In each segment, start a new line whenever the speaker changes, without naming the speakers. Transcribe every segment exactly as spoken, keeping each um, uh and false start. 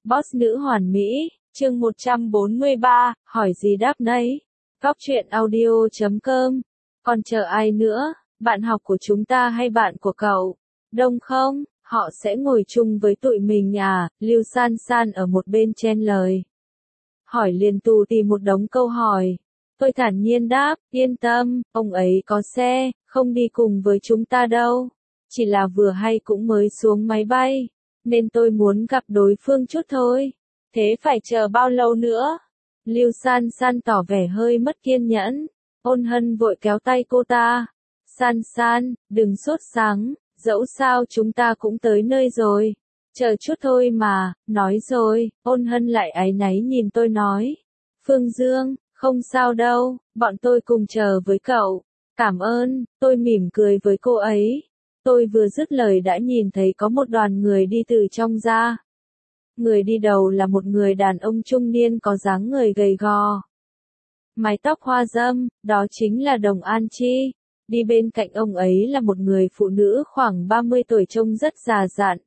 Boss nữ hoàn mỹ, chương một trăm bốn mươi ba, hỏi gì đáp nấy. Góc truyện audio chấm com. Còn chờ ai nữa, bạn học của chúng ta hay bạn của cậu? Đông không, họ sẽ ngồi chung với tụi mình à? Lưu San San ở một bên chen lời. Hỏi liền tù tì một đống câu hỏi. Tôi thản nhiên đáp, yên tâm, ông ấy có xe, không đi cùng với chúng ta đâu. Chỉ là vừa hay cũng mới xuống máy bay, nên tôi muốn gặp đối phương chút thôi. Thế phải chờ bao lâu nữa? Lưu San San tỏ vẻ hơi mất kiên nhẫn. Ôn Hân vội kéo tay cô ta. San San, đừng sốt sắng, dẫu sao chúng ta cũng tới nơi rồi. Chờ chút thôi mà, nói rồi, Ôn Hân lại áy náy nhìn tôi nói. Phương Dương, không sao đâu, bọn tôi cùng chờ với cậu. Cảm ơn, tôi mỉm cười với cô ấy. Tôi vừa dứt lời đã nhìn thấy có một đoàn người đi từ trong ra. Người đi đầu là một người đàn ông trung niên có dáng người gầy gò. Mái tóc hoa râm, đó chính là Đồng An Chi. Đi bên cạnh ông ấy là một người phụ nữ khoảng ba mươi tuổi trông rất già dặn.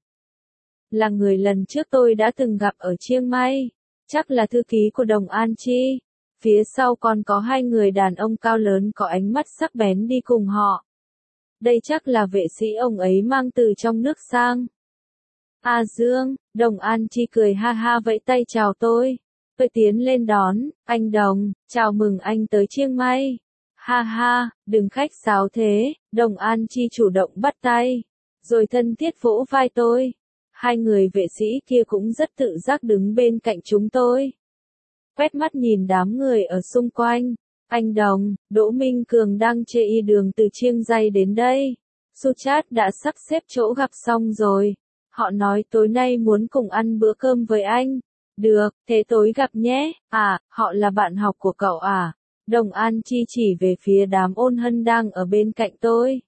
Là người lần trước tôi đã từng gặp ở Chiang Mai. Chắc là thư ký của Đồng An Chi. Phía sau còn có hai người đàn ông cao lớn có ánh mắt sắc bén đi cùng họ. Đây chắc là vệ sĩ ông ấy mang từ trong nước sang. A Dương, Đồng An Chi cười ha ha vẫy tay chào tôi. Tôi tiến lên đón, anh Đồng, chào mừng anh tới Chiang Mai. Ha ha, đừng khách sáo thế, Đồng An Chi chủ động bắt tay. Rồi thân thiết vỗ vai tôi. Hai người vệ sĩ kia cũng rất tự giác đứng bên cạnh chúng tôi. Quét mắt nhìn đám người ở xung quanh. Anh Đồng, Đỗ Minh Cường đang chê y đường từ Chiang Rai đến đây. Suchat đã sắp xếp chỗ gặp xong rồi. Họ nói tối nay muốn cùng ăn bữa cơm với anh. Được, thế tối gặp nhé. À, họ là bạn học của cậu à? Đồng An Chi chỉ về phía đám Ôn Hân đang ở bên cạnh tôi.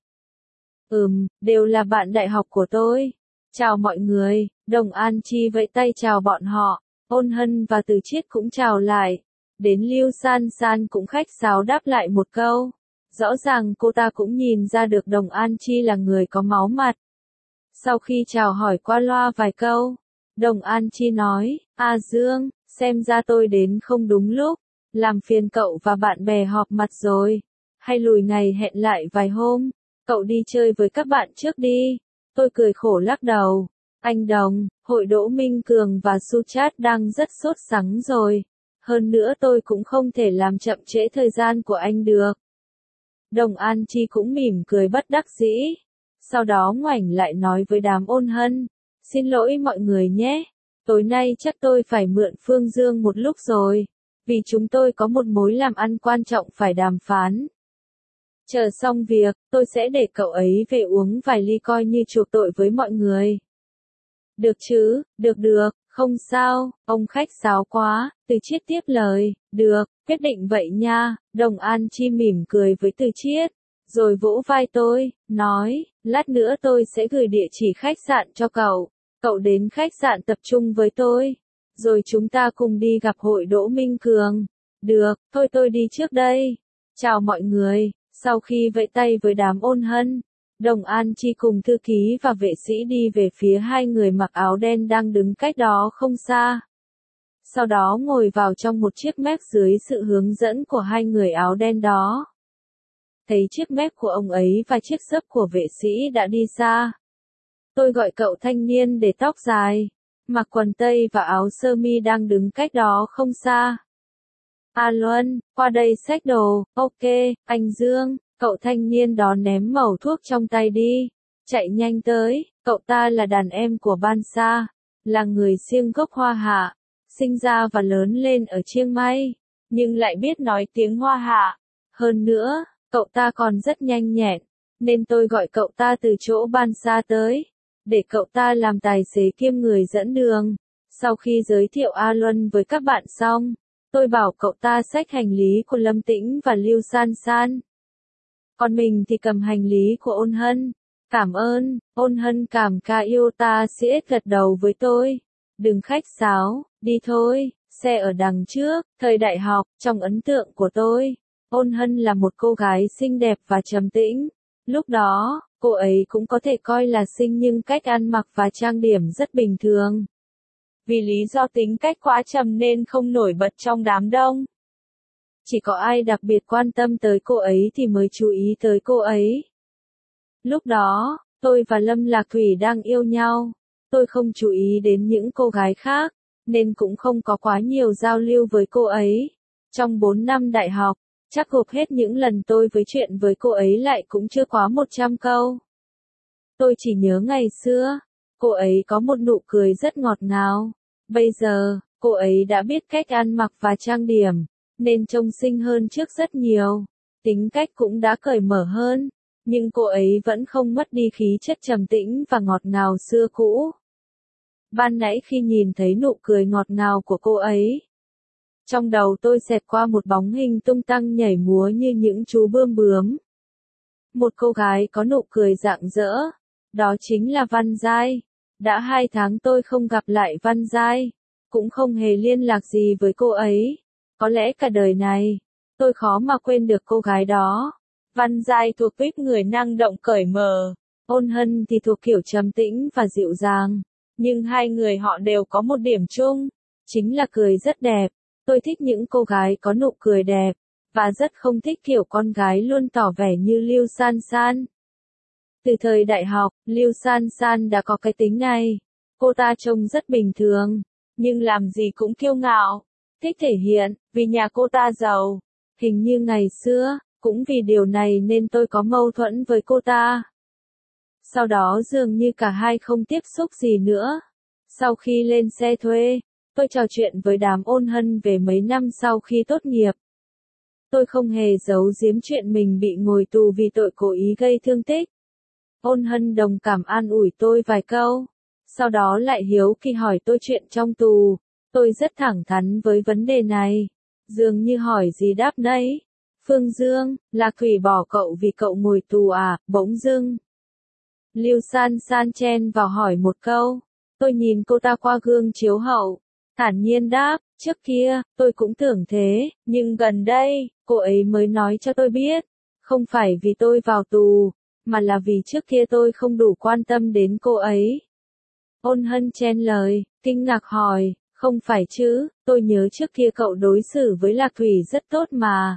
Ừm, đều là bạn đại học của tôi. Chào mọi người, Đồng An Chi vẫy tay chào bọn họ. Ôn Hân và Từ Chiết cũng chào lại. Đến Lưu San San cũng khách sáo đáp lại một câu. Rõ ràng cô ta cũng nhìn ra được Đồng An Chi là người có máu mặt. Sau khi chào hỏi qua loa vài câu, Đồng An Chi nói, A Dương, xem ra tôi đến không đúng lúc, làm phiền cậu và bạn bè họp mặt rồi. Hay lùi ngày hẹn lại vài hôm, cậu đi chơi với các bạn trước đi. Tôi cười khổ lắc đầu. Anh Đồng, hội Đỗ Minh Cường và Suchat đang rất sốt sắng rồi. Hơn nữa tôi cũng không thể làm chậm trễ thời gian của anh được. Đồng An Chi cũng mỉm cười bất đắc dĩ. Sau đó ngoảnh lại nói với đám Ôn Hân. Xin lỗi mọi người nhé. Tối nay chắc tôi phải mượn Phương Dương một lúc rồi. Vì chúng tôi có một mối làm ăn quan trọng phải đàm phán. Chờ xong việc, tôi sẽ để cậu ấy về uống vài ly coi như chuộc tội với mọi người. Được chứ, được được, không sao, ông khách sáo quá. Từ Chiết tiếp lời, được, quyết định vậy nha. Đồng An Chi mỉm cười với Từ Chiết, rồi vỗ vai tôi, nói, lát nữa tôi sẽ gửi địa chỉ khách sạn cho cậu. Cậu đến khách sạn tập trung với tôi, rồi chúng ta cùng đi gặp hội Đỗ Minh Cường. Được, thôi tôi đi trước đây. Chào mọi người. Sau khi vẫy tay với đám Ôn Hân, Đồng An Chi cùng thư ký và vệ sĩ đi về phía hai người mặc áo đen đang đứng cách đó không xa. Sau đó ngồi vào trong một chiếc mép dưới sự hướng dẫn của hai người áo đen đó. Thấy chiếc mép của ông ấy và chiếc xấp của vệ sĩ đã đi xa. Tôi gọi cậu thanh niên để tóc dài, mặc quần tây và áo sơ mi đang đứng cách đó không xa. A Luân, qua đây xách đồ. Ok, anh Dương. Cậu thanh niên đó ném mẩu thuốc trong tay đi. Chạy nhanh tới. Cậu ta là đàn em của Ban Sa, là người Xiêng gốc Hoa Hạ, sinh ra và lớn lên ở Chiang Mai, nhưng lại biết nói tiếng Hoa Hạ. Hơn nữa, cậu ta còn rất nhanh nhẹn, nên tôi gọi cậu ta từ chỗ Ban Sa tới, để cậu ta làm tài xế kiêm người dẫn đường. Sau khi giới thiệu A Luân với các bạn xong, tôi bảo cậu ta xách hành lý của Lâm Tĩnh và Lưu San San. Còn mình thì cầm hành lý của Ôn Hân. Cảm ơn. Ôn Hân cảm ca yêu ta siết gật đầu với tôi. Đừng khách sáo, đi thôi. Xe ở đằng trước. Thời đại học, trong ấn tượng của tôi, Ôn Hân là một cô gái xinh đẹp và trầm tĩnh. Lúc đó, cô ấy cũng có thể coi là xinh nhưng cách ăn mặc và trang điểm rất bình thường. vì lý do tính cách quá trầm nên không nổi bật trong đám đông. Chỉ có ai đặc biệt quan tâm tới cô ấy thì mới chú ý tới cô ấy. Lúc đó, tôi và Lâm Lạc Thủy đang yêu nhau. Tôi không chú ý đến những cô gái khác, nên cũng không có quá nhiều giao lưu với cô ấy. Trong bốn năm đại học, chắc gộp hết những lần tôi với chuyện với cô ấy lại cũng chưa quá một trăm câu. Tôi chỉ nhớ ngày xưa, cô ấy có một nụ cười rất ngọt ngào. Bây giờ, cô ấy đã biết cách ăn mặc và trang điểm, nên trông xinh hơn trước rất nhiều. Tính cách cũng đã cởi mở hơn, nhưng cô ấy vẫn không mất đi khí chất trầm tĩnh và ngọt ngào xưa cũ. Ban nãy khi nhìn thấy nụ cười ngọt ngào của cô ấy, trong đầu tôi xẹt qua một bóng hình tung tăng nhảy múa như những chú bươm bướm. Một cô gái có nụ cười rạng rỡ, đó chính là Văn Giai. Đã hai tháng tôi không gặp lại Văn Giai, cũng không hề liên lạc gì với cô ấy. Có lẽ cả đời này, tôi khó mà quên được cô gái đó. Văn Giai thuộc tuýp người năng động cởi mở, Ôn Hân thì thuộc kiểu trầm tĩnh và dịu dàng. Nhưng hai người họ đều có một điểm chung, chính là cười rất đẹp. Tôi thích những cô gái có nụ cười đẹp, và rất không thích kiểu con gái luôn tỏ vẻ như Lưu San San. Từ thời đại học, Lưu San San đã có cái tính này. Cô ta trông rất bình thường, nhưng làm gì cũng kiêu ngạo, thích thể hiện, vì nhà cô ta giàu. Hình như ngày xưa, cũng vì điều này nên tôi có mâu thuẫn với cô ta. Sau đó dường như cả hai không tiếp xúc gì nữa. Sau khi lên xe thuê, tôi trò chuyện với đám Ôn Hân về mấy năm sau khi tốt nghiệp. Tôi không hề giấu giếm chuyện mình bị ngồi tù vì tội cố ý gây thương tích. Ôn Hân đồng cảm an ủi tôi vài câu, sau đó lại hiếu kỳ hỏi tôi chuyện trong tù. Tôi rất thẳng thắn với vấn đề này, dường như hỏi gì đáp nấy. Phương Dương, Lạc Thủy bỏ cậu vì cậu ngồi tù à? Bỗng dưng Lưu San San chen vào hỏi một câu. Tôi nhìn cô ta qua gương chiếu hậu, thản nhiên đáp, trước kia, tôi cũng tưởng thế, nhưng gần đây, cô ấy mới nói cho tôi biết, không phải vì tôi vào tù, mà là vì trước kia tôi không đủ quan tâm đến cô ấy. Ôn Hân chen lời, kinh ngạc hỏi, không phải chứ, tôi nhớ trước kia cậu đối xử với Lạc Thủy rất tốt mà.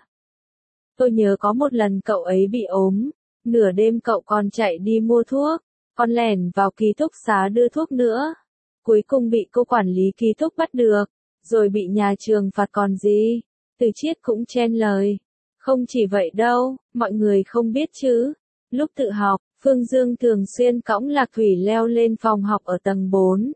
Tôi nhớ có một lần cậu ấy bị ốm, nửa đêm cậu còn chạy đi mua thuốc, còn lẻn vào ký túc xá đưa thuốc nữa. Cuối cùng bị cô quản lý ký túc bắt được, rồi bị nhà trường phạt còn gì. Từ Chiết cũng chen lời. Không chỉ vậy đâu, mọi người không biết chứ. Lúc tự học, Phương Dương thường xuyên cõng Lạc Thủy leo lên phòng học ở tầng bốn.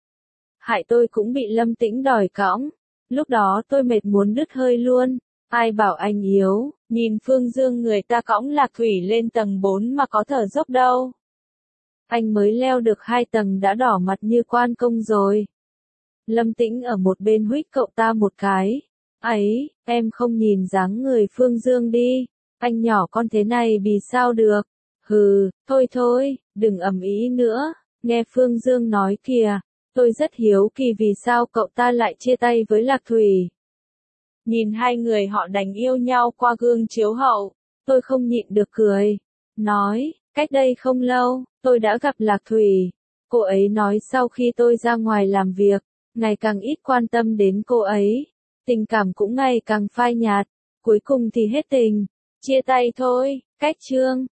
Hại tôi cũng bị Lâm Tĩnh đòi cõng. Lúc đó tôi mệt muốn đứt hơi luôn. Ai bảo anh yếu, nhìn Phương Dương người ta cõng Lạc Thủy lên tầng bốn mà có thở dốc đâu. Anh mới leo được hai tầng đã đỏ mặt như quan công rồi. Lâm Tĩnh ở một bên huých cậu ta một cái. Ấy, em không nhìn dáng người Phương Dương đi. Anh nhỏ con thế này vì sao được. Hừ, thôi thôi, đừng ầm ĩ nữa. Nghe Phương Dương nói kìa. Tôi rất hiếu kỳ vì sao cậu ta lại chia tay với Lạc Thủy. Nhìn hai người họ đành yêu nhau qua gương chiếu hậu, tôi không nhịn được cười. Nói, cách đây không lâu, tôi đã gặp Lạc Thủy. Cô ấy nói sau khi tôi ra ngoài làm việc, ngày càng ít quan tâm đến cô ấy. Tình cảm cũng ngày càng phai nhạt, cuối cùng thì hết tình. Chia tay thôi, cách chương.